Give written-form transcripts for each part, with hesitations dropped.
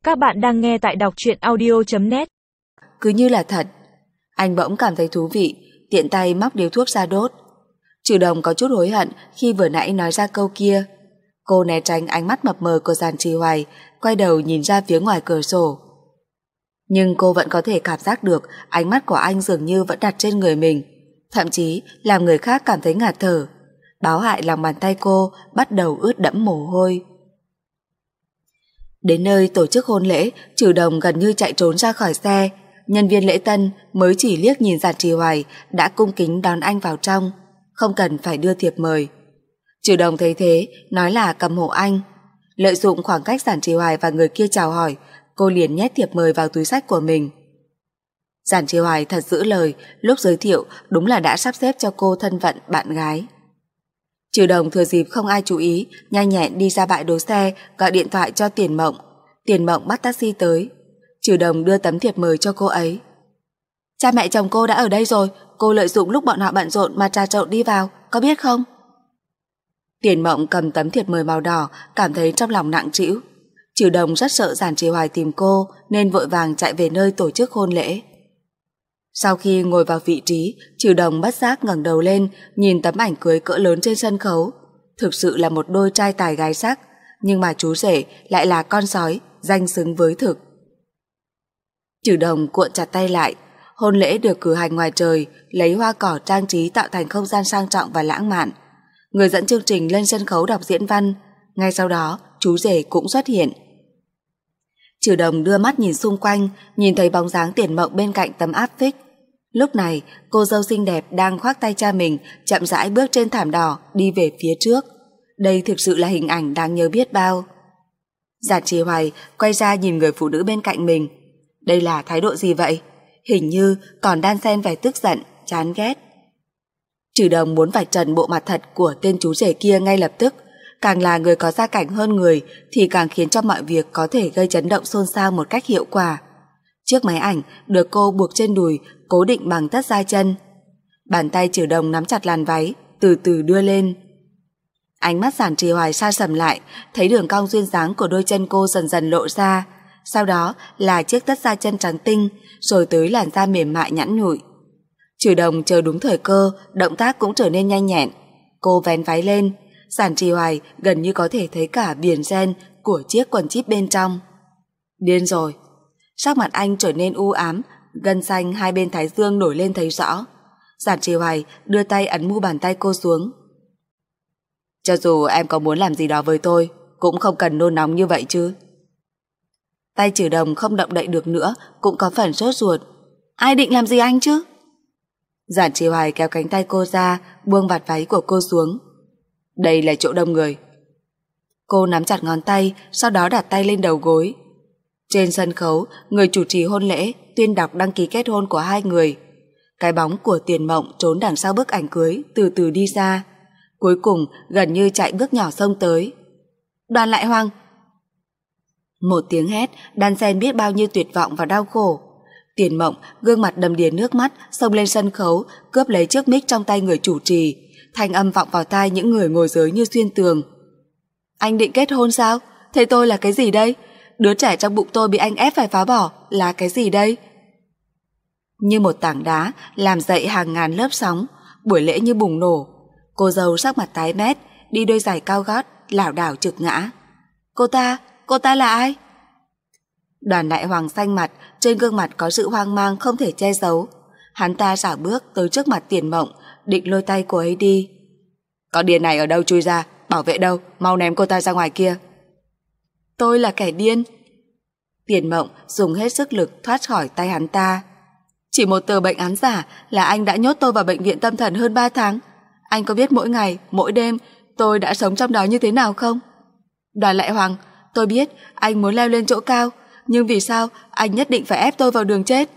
Các bạn đang nghe tại đọc truyện audio.net. Cứ như là thật. Anh bỗng cảm thấy thú vị, tiện tay móc điếu thuốc ra đốt. Trừ Đồng có chút hối hận khi vừa nãy nói ra câu kia. Cô né tránh ánh mắt mập mờ của Giản Trì Hoài, quay đầu nhìn ra phía ngoài cửa sổ. Nhưng cô vẫn có thể cảm giác được ánh mắt của anh dường như vẫn đặt trên người mình, thậm chí làm người khác cảm thấy ngạt thở. Báo hại lòng bàn tay cô bắt đầu ướt đẫm mồ hôi. Đến nơi tổ chức hôn lễ, Trừ Đồng gần như chạy trốn ra khỏi xe. Nhân viên lễ tân mới chỉ liếc nhìn Giản Trì Hoài đã cung kính đón anh vào trong, không cần phải đưa thiệp mời. Trừ Đồng thấy thế, nói là cầm hộ anh. Lợi dụng khoảng cách Giản Trì Hoài và người kia chào hỏi, cô liền nhét thiệp mời vào túi xách của mình. Giản Trì Hoài thật giữ lời, lúc giới thiệu đúng là đã sắp xếp cho cô thân phận bạn gái. Trừ Đồng thừa dịp không ai chú ý, nhanh nhẹn đi ra bãi đỗ xe, gọi điện thoại cho Tiền Mộng. Tiền Mộng bắt taxi tới. Trừ Đồng đưa tấm thiệp mời cho cô ấy. Cha mẹ chồng cô đã ở đây rồi, cô lợi dụng lúc bọn họ bận rộn mà trà trộn đi vào, có biết không? Tiền Mộng cầm tấm thiệp mời màu đỏ, cảm thấy trong lòng nặng trĩu. Trừ Đồng rất sợ Giản Trì Hoài tìm cô, nên vội vàng chạy về nơi tổ chức hôn lễ. Sau khi ngồi vào vị trí, Trừ Đồng bất giác ngẩng đầu lên, nhìn tấm ảnh cưới cỡ lớn trên sân khấu. Thực sự là một đôi trai tài gái sắc, nhưng mà chú rể lại là con sói, danh xứng với thực. Trừ Đồng cuộn chặt tay lại. Hôn lễ được cử hành ngoài trời, lấy hoa cỏ trang trí tạo thành không gian sang trọng và lãng mạn. Người dẫn chương trình lên sân khấu đọc diễn văn. Ngay sau đó, chú rể cũng xuất hiện. Trừ Đồng đưa mắt nhìn xung quanh, nhìn thấy bóng dáng Tiền Mộng bên cạnh tấm áp phích. Lúc này, cô dâu xinh đẹp đang khoác tay cha mình, chậm rãi bước trên thảm đỏ đi về phía trước. Đây thực sự là hình ảnh đáng nhớ biết bao. Giản Trì Hoài quay ra nhìn người phụ nữ bên cạnh mình. Đây là thái độ gì vậy? Hình như còn đan xen vẻ tức giận, chán ghét. Trừ Đồng muốn vạch trần bộ mặt thật của tên chú rể kia ngay lập tức. Càng là người có gia cảnh hơn người thì càng khiến cho mọi việc có thể gây chấn động xôn xao một cách hiệu quả. Chiếc máy ảnh được cô buộc trên đùi, cố định bằng tất giai chân. Bàn tay Trừ Đồng nắm chặt làn váy, từ từ đưa lên. Ánh mắt Giản Trì Hoài sa sầm lại, thấy đường cong duyên dáng của đôi chân cô dần dần lộ ra. Sau đó là chiếc tất giai chân trắng tinh, rồi tới làn da mềm mại nhẵn nhụi. Trừ Đồng chờ đúng thời cơ, động tác cũng trở nên nhanh nhẹn. Cô vén váy lên, Giản Trì Hoài gần như có thể thấy cả viền ren của chiếc quần jean bên trong. Điên rồi. Sắc mặt anh trở nên u ám, gân xanh hai bên thái dương nổi lên thấy rõ. Giản Trì Hoài đưa tay ấn mu bàn tay cô xuống. Cho dù em có muốn làm gì đó với tôi, cũng không cần nôn nóng như vậy chứ. Tay Trừ Đồng không động đậy được nữa, cũng có phần sốt ruột. Ai định làm gì anh chứ? Giản Trì Hoài kéo cánh tay cô ra, buông vạt váy của cô xuống. Đây là chỗ đông người. Cô nắm chặt ngón tay, sau đó đặt tay lên đầu gối. Trên sân khấu, người chủ trì hôn lễ tuyên đọc đăng ký kết hôn của hai người. Cái bóng của Tiền Mộng trốn đằng sau bức ảnh cưới từ từ đi ra. Cuối cùng gần như chạy bước nhỏ xông tới. Đoàn Lại Hoàng! Một tiếng hét đan xen biết bao nhiêu tuyệt vọng và đau khổ. Tiền Mộng gương mặt đầm đìa nước mắt xông lên sân khấu, cướp lấy chiếc mic trong tay người chủ trì. Thanh âm vọng vào tai những người ngồi dưới như xuyên tường. Anh định kết hôn sao? Thế tôi là cái gì đây? Đứa trẻ trong bụng tôi bị anh ép phải phá bỏ là cái gì đây? Như một tảng đá làm dậy hàng ngàn lớp sóng, buổi lễ như bùng nổ. Cô dâu sắc mặt tái mét, đi đôi giày cao gót, lảo đảo trực ngã. Cô ta là ai? Đoàn Đại Hoàng xanh mặt, trên gương mặt có sự hoang mang không thể che giấu. Hắn ta xảo bước tới trước mặt Tiền Mộng, định lôi tay cô ấy đi. Con điên này ở đâu chui ra? Bảo vệ đâu? Mau ném cô ta ra ngoài kia. Tôi là kẻ điên. Tiền Mộng dùng hết sức lực thoát khỏi tay hắn ta. Chỉ một tờ bệnh án giả là anh đã nhốt tôi vào bệnh viện tâm thần hơn 3 tháng. Anh có biết mỗi ngày, mỗi đêm tôi đã sống trong đó như thế nào không? Đoàn Lại Hoàng, tôi biết anh muốn leo lên chỗ cao, nhưng vì sao anh nhất định phải ép tôi vào đường chết?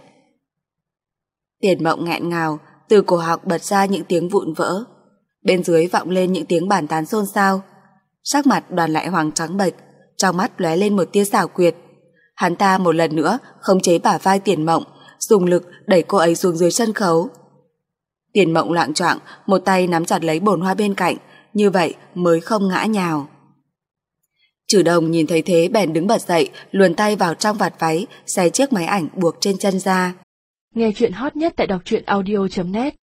Tiền Mộng nghẹn ngào, từ cổ họng bật ra những tiếng vụn vỡ. Bên dưới vọng lên những tiếng bàn tán xôn xao. Sắc mặt Đoàn Lại Hoàng trắng bệch, trong mắt lóe lên một tia xảo quyệt. Hắn ta một lần nữa khống chế bả vai Tiền Mộng, dùng lực đẩy cô ấy xuống dưới sân khấu. Tiền Mộng loạng choạng, một tay nắm chặt lấy bồn hoa bên cạnh, như vậy mới không ngã nhào. Trừ Đồng nhìn thấy thế bèn đứng bật dậy, luồn tay vào trong vạt váy, xé chiếc máy ảnh buộc trên chân ra. Nghe chuyện hot nhất tại đọc truyện audio.net